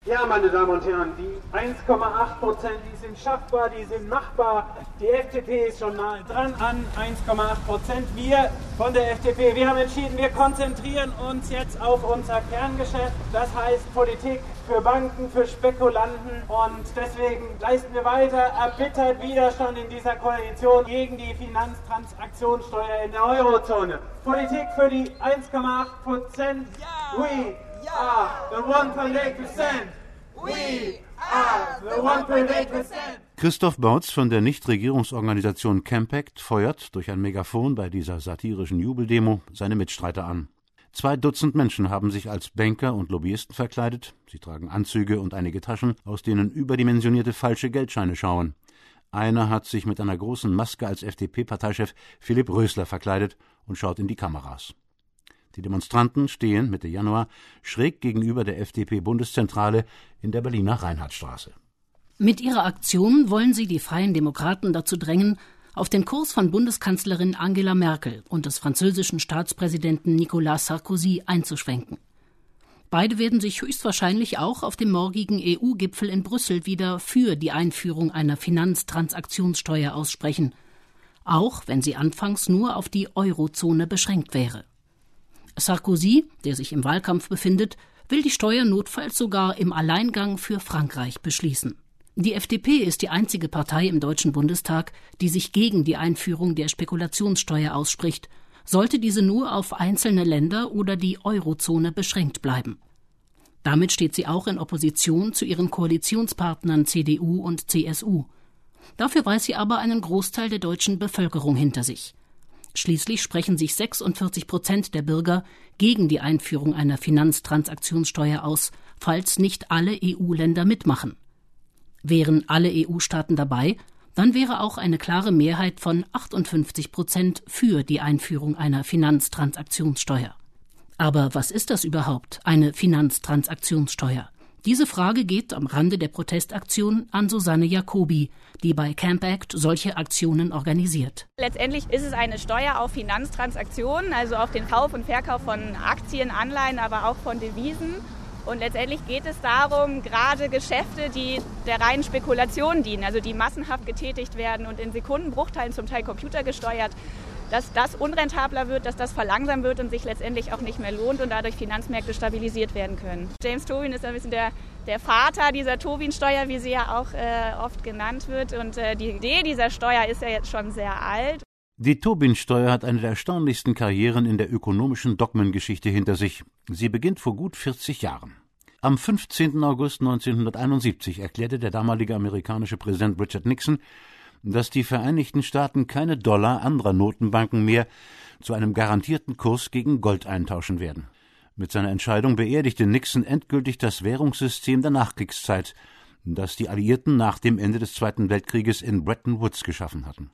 Ja, meine Damen und Herren, die 1,8%, die sind schaffbar, die sind machbar. Die FDP ist schon nahe dran an 1,8%. Wir von der FDP, wir haben entschieden, wir konzentrieren uns jetzt auf unser Kerngeschäft. Das heißt Politik für Banken, für Spekulanten. Und deswegen leisten wir weiter erbittert Widerstand in dieser Koalition gegen die Finanztransaktionssteuer in der Eurozone. Politik für die 1,8%. We are the 1.8%. We are the 1.8%. Christoph Bautz von der Nichtregierungsorganisation Campact feuert durch ein Megafon bei dieser satirischen Jubeldemo seine Mitstreiter an. 2 Dutzend Menschen haben sich als Banker und Lobbyisten verkleidet. Sie tragen Anzüge und einige Taschen, aus denen überdimensionierte falsche Geldscheine schauen. Einer hat sich mit einer großen Maske als FDP-Parteichef Philipp Rösler verkleidet und schaut in die Kameras. Die Demonstranten stehen Mitte Januar schräg gegenüber der FDP-Bundeszentrale in der Berliner Reinhardtstraße. Mit ihrer Aktion wollen sie die Freien Demokraten dazu drängen, auf den Kurs von Bundeskanzlerin Angela Merkel und des französischen Staatspräsidenten Nicolas Sarkozy einzuschwenken. Beide werden sich höchstwahrscheinlich auch auf dem morgigen EU-Gipfel in Brüssel wieder für die Einführung einer Finanztransaktionssteuer aussprechen, auch wenn sie anfangs nur auf die Eurozone beschränkt wäre. Sarkozy, der sich im Wahlkampf befindet, will die Steuer notfalls sogar im Alleingang für Frankreich beschließen. Die FDP ist die einzige Partei im Deutschen Bundestag, die sich gegen die Einführung der Spekulationssteuer ausspricht, sollte diese nur auf einzelne Länder oder die Eurozone beschränkt bleiben. Damit steht sie auch in Opposition zu ihren Koalitionspartnern CDU und CSU. Dafür weiß sie aber einen Großteil der deutschen Bevölkerung hinter sich. Schließlich sprechen sich 46% der Bürger gegen die Einführung einer Finanztransaktionssteuer aus, falls nicht alle EU-Länder mitmachen. Wären alle EU-Staaten dabei, dann wäre auch eine klare Mehrheit von 58% für die Einführung einer Finanztransaktionssteuer. Aber was ist das überhaupt, eine Finanztransaktionssteuer? Diese Frage geht am Rande der Protestaktion an Susanne Jacobi, die bei Campact solche Aktionen organisiert. Letztendlich ist es eine Steuer auf Finanztransaktionen, also auf den Kauf und Verkauf von Aktien, Anleihen, aber auch von Devisen. Und letztendlich geht es darum, gerade Geschäfte, die der reinen Spekulation dienen, also die massenhaft getätigt werden und in Sekundenbruchteilen zum Teil computergesteuert, dass das unrentabler wird, dass das verlangsamt wird und sich letztendlich auch nicht mehr lohnt und dadurch Finanzmärkte stabilisiert werden können. James Tobin ist ein bisschen der Vater dieser Tobin-Steuer, wie sie ja auch oft genannt wird. Und die Idee dieser Steuer ist ja jetzt schon sehr alt. Die Tobin-Steuer hat eine der erstaunlichsten Karrieren in der ökonomischen Dogmengeschichte hinter sich. Sie beginnt vor gut 40 Jahren. Am 15. August 1971 erklärte der damalige amerikanische Präsident Richard Nixon, dass die Vereinigten Staaten keine Dollar anderer Notenbanken mehr zu einem garantierten Kurs gegen Gold eintauschen werden. Mit seiner Entscheidung beerdigte Nixon endgültig das Währungssystem der Nachkriegszeit, das die Alliierten nach dem Ende des Zweiten Weltkrieges in Bretton Woods geschaffen hatten.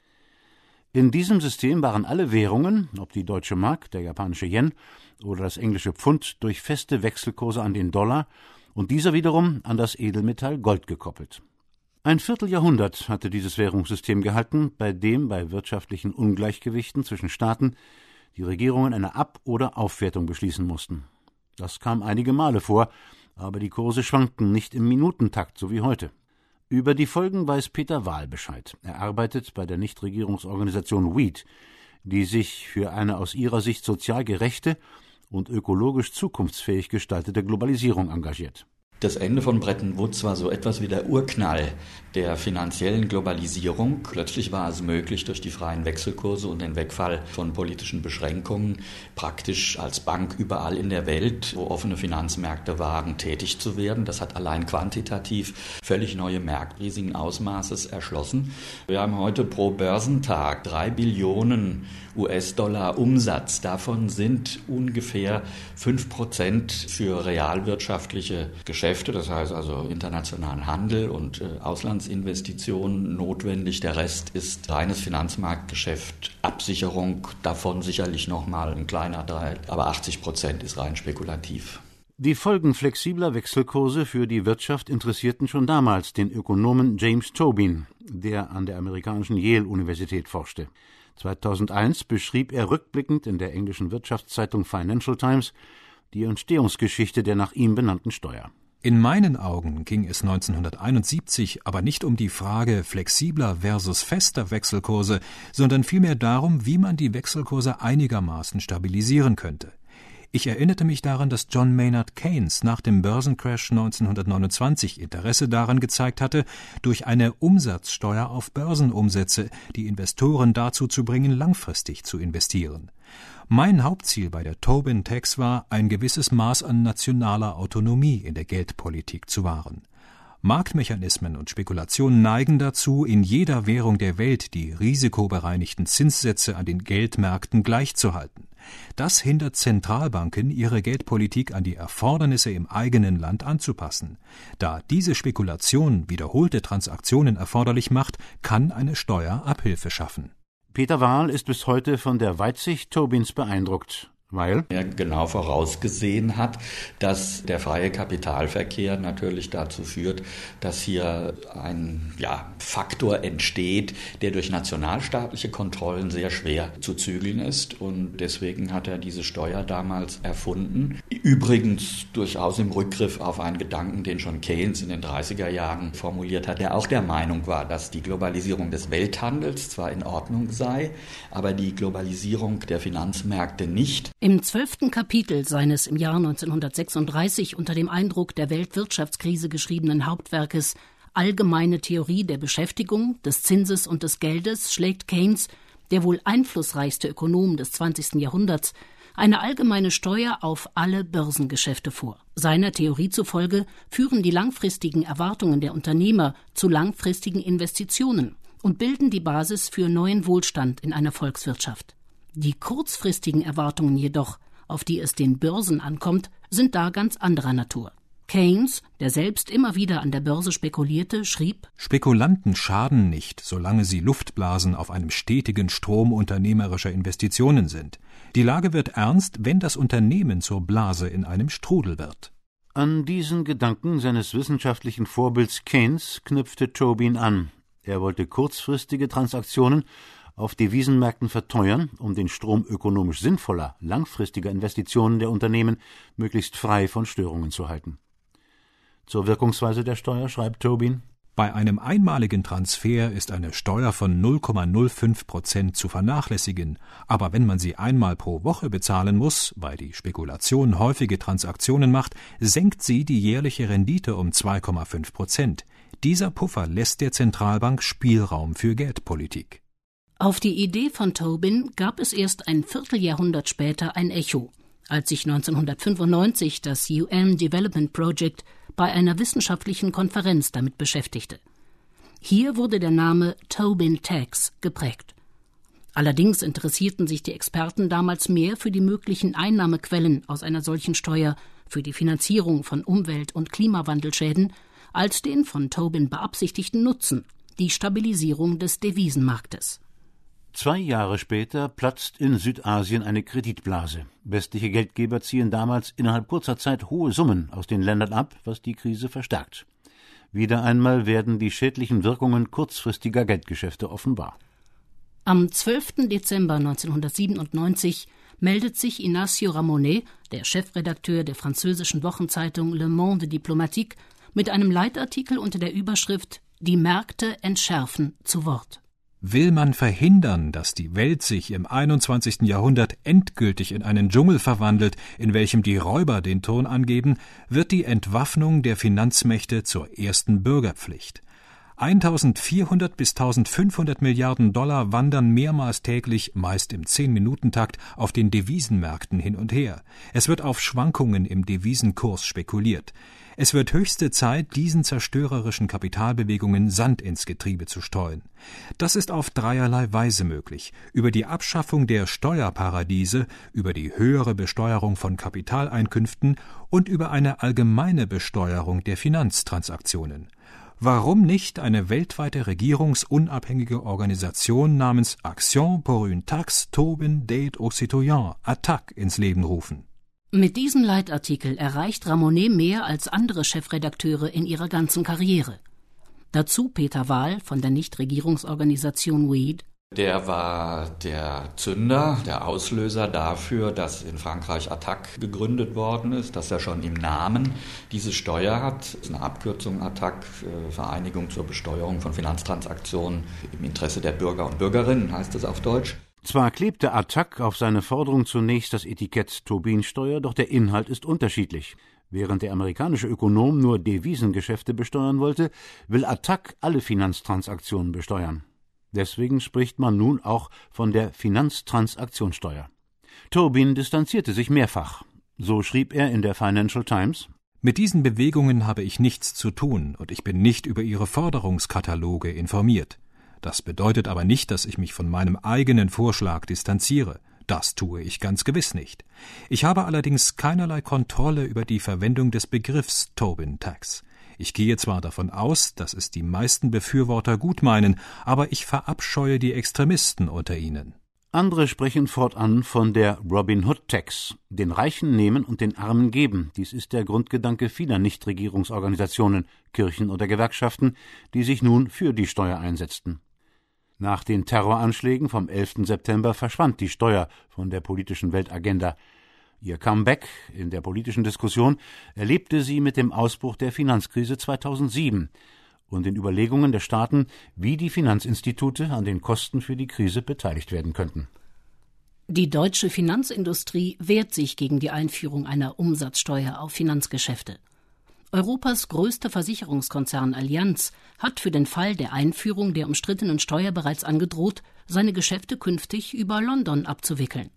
In diesem System waren alle Währungen, ob die deutsche Mark, der japanische Yen oder das englische Pfund, durch feste Wechselkurse an den Dollar und dieser wiederum an das Edelmetall Gold gekoppelt. Ein Vierteljahrhundert hatte dieses Währungssystem gehalten, bei dem bei wirtschaftlichen Ungleichgewichten zwischen Staaten die Regierungen eine Ab- oder Aufwertung beschließen mussten. Das kam einige Male vor, aber die Kurse schwankten nicht im Minutentakt, so wie heute. Über die Folgen weiß Peter Wahl Bescheid. Er arbeitet bei der Nichtregierungsorganisation WEED, die sich für eine aus ihrer Sicht sozial gerechte und ökologisch zukunftsfähig gestaltete Globalisierung engagiert. Das Ende von Bretton Woods war so etwas wie der Urknall der finanziellen Globalisierung. Plötzlich war es möglich, durch die freien Wechselkurse und den Wegfall von politischen Beschränkungen praktisch als Bank überall in der Welt, wo offene Finanzmärkte waren, tätig zu werden. Das hat allein quantitativ völlig neue Märkte riesigen Ausmaßes erschlossen. Wir haben heute pro Börsentag 3 Billionen US-Dollar Umsatz. Davon sind ungefähr 5% für realwirtschaftliche Geschäfte, das heißt also internationalen Handel und Auslandsinvestitionen notwendig. Der Rest ist reines Finanzmarktgeschäft, Absicherung, davon sicherlich nochmal ein kleiner Teil, aber 80% ist rein spekulativ. Die Folgen flexibler Wechselkurse für die Wirtschaft interessierten schon damals den Ökonomen James Tobin, der an der amerikanischen Yale-Universität forschte. 2001 beschrieb er rückblickend in der englischen Wirtschaftszeitung Financial Times die Entstehungsgeschichte der nach ihm benannten Steuer. In meinen Augen ging es 1971 aber nicht um die Frage flexibler versus fester Wechselkurse, sondern vielmehr darum, wie man die Wechselkurse einigermaßen stabilisieren könnte. Ich erinnerte mich daran, dass John Maynard Keynes nach dem Börsencrash 1929 Interesse daran gezeigt hatte, durch eine Umsatzsteuer auf Börsenumsätze die Investoren dazu zu bringen, langfristig zu investieren. Mein Hauptziel bei der Tobin-Tax war, ein gewisses Maß an nationaler Autonomie in der Geldpolitik zu wahren. Marktmechanismen und Spekulationen neigen dazu, in jeder Währung der Welt die risikobereinigten Zinssätze an den Geldmärkten gleichzuhalten. Das hindert Zentralbanken, ihre Geldpolitik an die Erfordernisse im eigenen Land anzupassen. Da diese Spekulation wiederholte Transaktionen erforderlich macht, kann eine Steuer Abhilfe schaffen. Peter Wahl ist bis heute von der Weitsicht Tobins beeindruckt, weil er genau vorausgesehen hat, dass der freie Kapitalverkehr natürlich dazu führt, dass hier ein Faktor entsteht, der durch nationalstaatliche Kontrollen sehr schwer zu zügeln ist. Und deswegen hat er diese Steuer damals erfunden. Übrigens durchaus im Rückgriff auf einen Gedanken, den schon Keynes in den 30er Jahren formuliert hat, der auch der Meinung war, dass die Globalisierung des Welthandels zwar in Ordnung sei, aber die Globalisierung der Finanzmärkte nicht. Im 12. Kapitel seines im Jahr 1936 unter dem Eindruck der Weltwirtschaftskrise geschriebenen Hauptwerkes Allgemeine Theorie der Beschäftigung, des Zinses und des Geldes schlägt Keynes, der wohl einflussreichste Ökonom des 20. Jahrhunderts, eine allgemeine Steuer auf alle Börsengeschäfte vor. Seiner Theorie zufolge führen die langfristigen Erwartungen der Unternehmer zu langfristigen Investitionen und bilden die Basis für neuen Wohlstand in einer Volkswirtschaft. Die kurzfristigen Erwartungen jedoch, auf die es den Börsen ankommt, sind da ganz anderer Natur. Keynes, der selbst immer wieder an der Börse spekulierte, schrieb: Spekulanten schaden nicht, solange sie Luftblasen auf einem stetigen Strom unternehmerischer Investitionen sind. Die Lage wird ernst, wenn das Unternehmen zur Blase in einem Strudel wird. An diesen Gedanken seines wissenschaftlichen Vorbilds Keynes knüpfte Tobin an. Er wollte kurzfristige Transaktionen auf Devisenmärkten verteuern, um den Strom ökonomisch sinnvoller, langfristiger Investitionen der Unternehmen möglichst frei von Störungen zu halten. Zur Wirkungsweise der Steuer schreibt Tobin: Bei einem einmaligen Transfer ist eine Steuer von 0,05% zu vernachlässigen, aber wenn man sie einmal pro Woche bezahlen muss, weil die Spekulation häufige Transaktionen macht, senkt sie die jährliche Rendite um 2,5%. Dieser Puffer lässt der Zentralbank Spielraum für Geldpolitik. Auf die Idee von Tobin gab es erst ein Vierteljahrhundert später ein Echo, als sich 1995 das UN Development Project bei einer wissenschaftlichen Konferenz damit beschäftigte. Hier wurde der Name Tobin-Tax geprägt. Allerdings interessierten sich die Experten damals mehr für die möglichen Einnahmequellen aus einer solchen Steuer für die Finanzierung von Umwelt- und Klimawandelschäden als den von Tobin beabsichtigten Nutzen, die Stabilisierung des Devisenmarktes. 2 Jahre später platzt in Südasien eine Kreditblase. Westliche Geldgeber ziehen damals innerhalb kurzer Zeit hohe Summen aus den Ländern ab, was die Krise verstärkt. Wieder einmal werden die schädlichen Wirkungen kurzfristiger Geldgeschäfte offenbar. Am 12. Dezember 1997 meldet sich Ignacio Ramonet, der Chefredakteur der französischen Wochenzeitung Le Monde Diplomatique, mit einem Leitartikel unter der Überschrift »Die Märkte entschärfen« zu Wort. Will man verhindern, dass die Welt sich im 21. Jahrhundert endgültig in einen Dschungel verwandelt, in welchem die Räuber den Ton angeben, wird die Entwaffnung der Finanzmächte zur ersten Bürgerpflicht. 1.400 bis 1.500 Milliarden Dollar wandern mehrmals täglich, meist im 10-Minuten-Takt, auf den Devisenmärkten hin und her. Es wird auf Schwankungen im Devisenkurs spekuliert. Es wird höchste Zeit, diesen zerstörerischen Kapitalbewegungen Sand ins Getriebe zu streuen. Das ist auf dreierlei Weise möglich: über die Abschaffung der Steuerparadiese, über die höhere Besteuerung von Kapitaleinkünften und über eine allgemeine Besteuerung der Finanztransaktionen. Warum nicht eine weltweite regierungsunabhängige Organisation namens Action pour une taxe Tobin d'aide aux citoyens, ATTAC, ins Leben rufen? Mit diesem Leitartikel erreicht Ramonet mehr als andere Chefredakteure in ihrer ganzen Karriere. Dazu Peter Wahl von der Nichtregierungsorganisation WEED. Der war der Zünder, der Auslöser dafür, dass in Frankreich ATTAC gegründet worden ist, dass er schon im Namen diese Steuer hat. Das ist eine Abkürzung ATTAC, Vereinigung zur Besteuerung von Finanztransaktionen im Interesse der Bürger und Bürgerinnen, heißt es auf Deutsch. Zwar klebte ATTAC auf seine Forderung zunächst das Etikett Tobin-Steuer, doch der Inhalt ist unterschiedlich. Während der amerikanische Ökonom nur Devisengeschäfte besteuern wollte, will ATTAC alle Finanztransaktionen besteuern. Deswegen spricht man nun auch von der Finanztransaktionssteuer. Tobin distanzierte sich mehrfach. So schrieb er in der Financial Times: Mit diesen Bewegungen habe ich nichts zu tun und ich bin nicht über ihre Forderungskataloge informiert. Das bedeutet aber nicht, dass ich mich von meinem eigenen Vorschlag distanziere. Das tue ich ganz gewiss nicht. Ich habe allerdings keinerlei Kontrolle über die Verwendung des Begriffs Tobin Tax. Ich gehe zwar davon aus, dass es die meisten Befürworter gut meinen, aber ich verabscheue die Extremisten unter ihnen. Andere sprechen fortan von der Robin Hood Tax, den Reichen nehmen und den Armen geben. Dies ist der Grundgedanke vieler Nichtregierungsorganisationen, Kirchen oder Gewerkschaften, die sich nun für die Steuer einsetzten. Nach den Terroranschlägen vom 11. September verschwand die Steuer von der politischen Weltagenda. Ihr Comeback in der politischen Diskussion erlebte sie mit dem Ausbruch der Finanzkrise 2007 und den Überlegungen der Staaten, wie die Finanzinstitute an den Kosten für die Krise beteiligt werden könnten. Die deutsche Finanzindustrie wehrt sich gegen die Einführung einer Umsatzsteuer auf Finanzgeschäfte. Europas größter Versicherungskonzern Allianz hat für den Fall der Einführung der umstrittenen Steuer bereits angedroht, seine Geschäfte künftig über London abzuwickeln.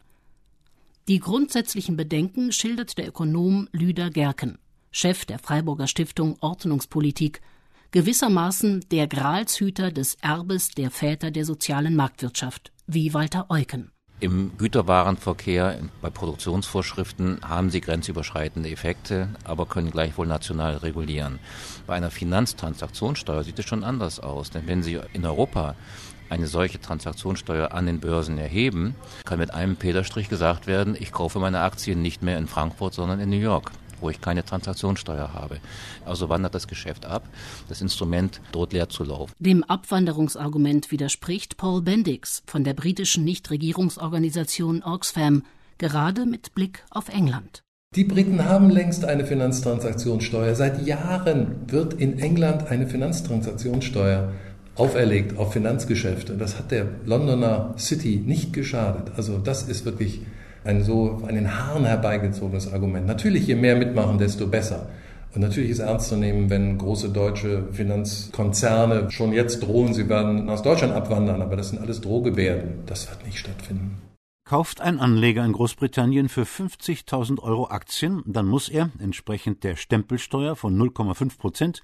Die grundsätzlichen Bedenken schildert der Ökonom Lüder Gerken, Chef der Freiburger Stiftung Ordnungspolitik, gewissermaßen der Gralshüter des Erbes der Väter der sozialen Marktwirtschaft, wie Walter Eucken. Im Güterwarenverkehr, bei Produktionsvorschriften haben sie grenzüberschreitende Effekte, aber können gleichwohl national regulieren. Bei einer Finanztransaktionssteuer sieht es schon anders aus, denn wenn Sie in Europa eine solche Transaktionssteuer an den Börsen erheben, kann mit einem Federstrich gesagt werden, ich kaufe meine Aktien nicht mehr in Frankfurt, sondern in New York, wo ich keine Transaktionssteuer habe. Also wandert das Geschäft ab. Das Instrument droht leer zu laufen. Dem Abwanderungsargument widerspricht Paul Bendix von der britischen Nichtregierungsorganisation Oxfam, gerade mit Blick auf England. Die Briten haben längst eine Finanztransaktionssteuer. Seit Jahren wird in England eine Finanztransaktionssteuer auferlegt auf Finanzgeschäfte. Das hat der Londoner City nicht geschadet. Also das ist wirklich ein so an den Haaren herbeigezogenes Argument. Natürlich, je mehr mitmachen, desto besser. Und natürlich ist ernst zu nehmen, wenn große deutsche Finanzkonzerne schon jetzt drohen, sie werden aus Deutschland abwandern, aber das sind alles Drohgebärden. Das wird nicht stattfinden. Kauft ein Anleger in Großbritannien für 50.000 € Aktien, dann muss er, entsprechend der Stempelsteuer von 0,5%,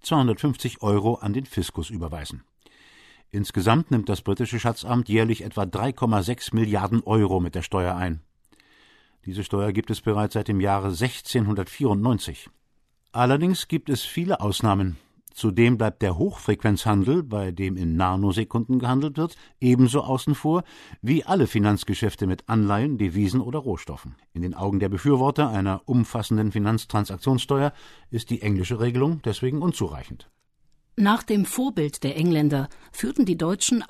250 € an den Fiskus überweisen. Insgesamt nimmt das britische Schatzamt jährlich etwa 3,6 Milliarden € mit der Steuer ein. Diese Steuer gibt es bereits seit dem Jahre 1694. Allerdings gibt es viele Ausnahmen. Zudem bleibt der Hochfrequenzhandel, bei dem in Nanosekunden gehandelt wird, ebenso außen vor wie alle Finanzgeschäfte mit Anleihen, Devisen oder Rohstoffen. In den Augen der Befürworter einer umfassenden Finanztransaktionssteuer ist die englische Regelung deswegen unzureichend. Nach dem Vorbild der Engländer führten die Deutschen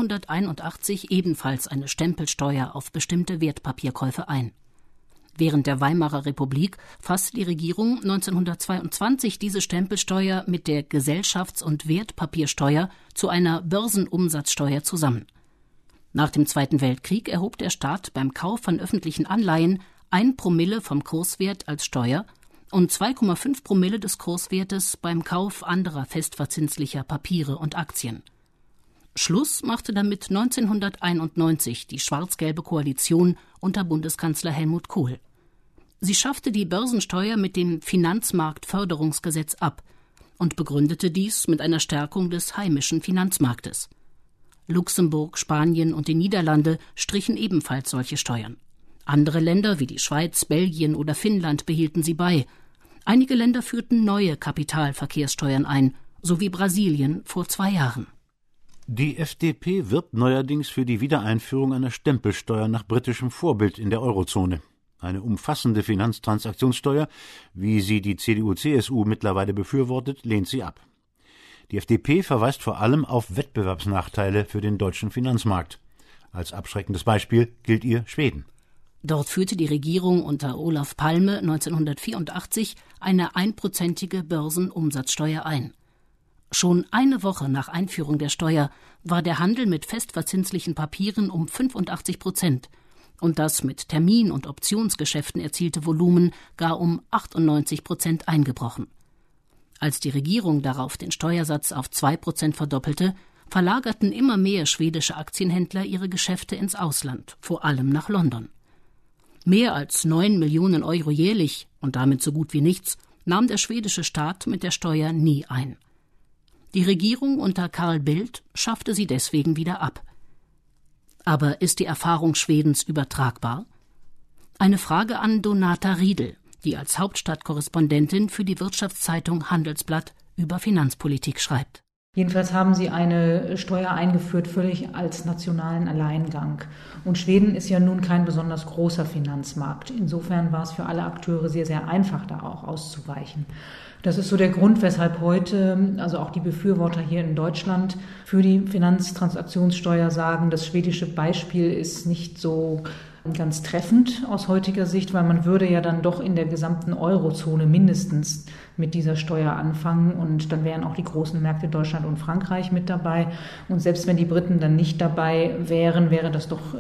1881 ebenfalls eine Stempelsteuer auf bestimmte Wertpapierkäufe ein. Während der Weimarer Republik fasste die Regierung 1922 diese Stempelsteuer mit der Gesellschafts- und Wertpapiersteuer zu einer Börsenumsatzsteuer zusammen. Nach dem Zweiten Weltkrieg erhob der Staat beim Kauf von öffentlichen Anleihen 1 Promille vom Kurswert als Steuer und 2,5 Promille des Kurswertes beim Kauf anderer festverzinslicher Papiere und Aktien. Schluss machte damit 1991 die schwarz-gelbe Koalition unter Bundeskanzler Helmut Kohl. Sie schaffte die Börsensteuer mit dem Finanzmarktförderungsgesetz ab und begründete dies mit einer Stärkung des heimischen Finanzmarktes. Luxemburg, Spanien und die Niederlande strichen ebenfalls solche Steuern. Andere Länder wie die Schweiz, Belgien oder Finnland behielten sie bei. Einige Länder führten neue Kapitalverkehrssteuern ein, so wie Brasilien vor 2 Jahren. Die FDP wirbt neuerdings für die Wiedereinführung einer Stempelsteuer nach britischem Vorbild in der Eurozone. Eine umfassende Finanztransaktionssteuer, wie sie die CDU-CSU mittlerweile befürwortet, lehnt sie ab. Die FDP verweist vor allem auf Wettbewerbsnachteile für den deutschen Finanzmarkt. Als abschreckendes Beispiel gilt ihr Schweden. Dort führte die Regierung unter Olof Palme 1984 eine 1% Börsenumsatzsteuer ein. Schon eine Woche nach Einführung der Steuer war der Handel mit festverzinslichen Papieren um 85% und das mit Termin- und Optionsgeschäften erzielte Volumen gar um 98% eingebrochen. Als die Regierung darauf den Steuersatz auf 2% verdoppelte, verlagerten immer mehr schwedische Aktienhändler ihre Geschäfte ins Ausland, vor allem nach London. Mehr als 9 Millionen Euro jährlich und damit so gut wie nichts nahm der schwedische Staat mit der Steuer nie ein. Die Regierung unter Carl Bildt schaffte sie deswegen wieder ab. Aber ist die Erfahrung Schwedens übertragbar? Eine Frage an Donata Riedel, die als Hauptstadtkorrespondentin für die Wirtschaftszeitung Handelsblatt über Finanzpolitik schreibt. Jedenfalls haben sie eine Steuer eingeführt, völlig als nationalen Alleingang. Und Schweden ist ja nun kein besonders großer Finanzmarkt. Insofern war es für alle Akteure sehr, sehr einfach, da auch auszuweichen. Das ist so der Grund, weshalb heute, also auch die Befürworter hier in Deutschland, für die Finanztransaktionssteuer sagen, das schwedische Beispiel ist nicht so ganz treffend aus heutiger Sicht, weil man würde ja dann doch in der gesamten Eurozone mindestens mit dieser Steuer anfangen und dann wären auch die großen Märkte Deutschland und Frankreich mit dabei. Und selbst wenn die Briten dann nicht dabei wären, wäre das doch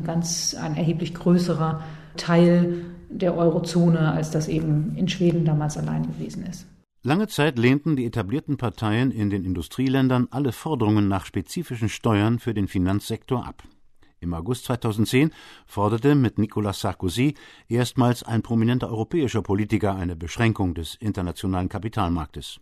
ein erheblich größerer Teil der Eurozone, als das eben in Schweden damals allein gewesen ist. Lange Zeit lehnten die etablierten Parteien in den Industrieländern alle Forderungen nach spezifischen Steuern für den Finanzsektor ab. Im August 2010 forderte mit Nicolas Sarkozy erstmals ein prominenter europäischer Politiker eine Beschränkung des internationalen Kapitalmarktes.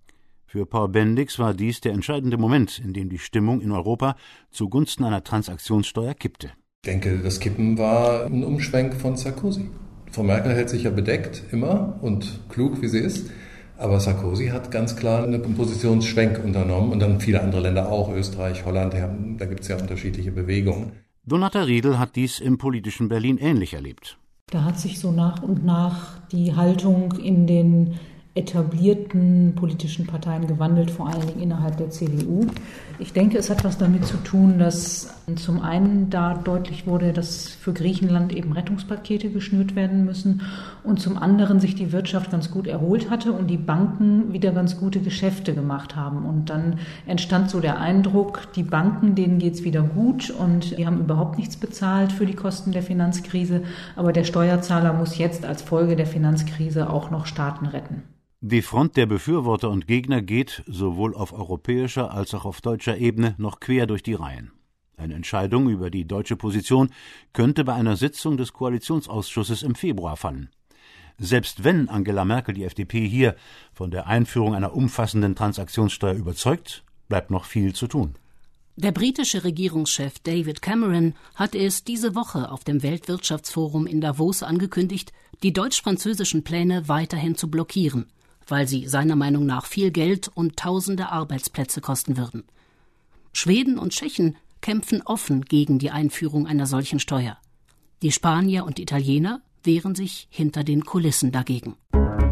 Für Paul Bendix war dies der entscheidende Moment, in dem die Stimmung in Europa zugunsten einer Transaktionssteuer kippte. Ich denke, das Kippen war ein Umschwenk von Sarkozy. Frau Merkel hält sich ja bedeckt, immer, und klug, wie sie ist. Aber Sarkozy hat ganz klar einen Positionsschwenk unternommen und dann viele andere Länder auch, Österreich, Holland, da gibt es ja unterschiedliche Bewegungen. Donata Riedel hat dies im politischen Berlin ähnlich erlebt. Da hat sich so nach und nach die Haltung in den etablierten politischen Parteien gewandelt, vor allen Dingen innerhalb der CDU. Ich denke, es hat was damit zu tun, dass zum einen da deutlich wurde, dass für Griechenland eben Rettungspakete geschnürt werden müssen und zum anderen sich die Wirtschaft ganz gut erholt hatte und die Banken wieder ganz gute Geschäfte gemacht haben. Und dann entstand so der Eindruck, die Banken, denen geht's wieder gut und die haben überhaupt nichts bezahlt für die Kosten der Finanzkrise, aber der Steuerzahler muss jetzt als Folge der Finanzkrise auch noch Staaten retten. Die Front der Befürworter und Gegner geht sowohl auf europäischer als auch auf deutscher Ebene noch quer durch die Reihen. Eine Entscheidung über die deutsche Position könnte bei einer Sitzung des Koalitionsausschusses im Februar fallen. Selbst wenn Angela Merkel die FDP hier von der Einführung einer umfassenden Transaktionssteuer überzeugt, bleibt noch viel zu tun. Der britische Regierungschef David Cameron hat es diese Woche auf dem Weltwirtschaftsforum in Davos angekündigt, die deutsch-französischen Pläne weiterhin zu blockieren, weil sie seiner Meinung nach viel Geld und tausende Arbeitsplätze kosten würden. Schweden und Tschechen kämpfen offen gegen die Einführung einer solchen Steuer. Die Spanier und Italiener wehren sich hinter den Kulissen dagegen.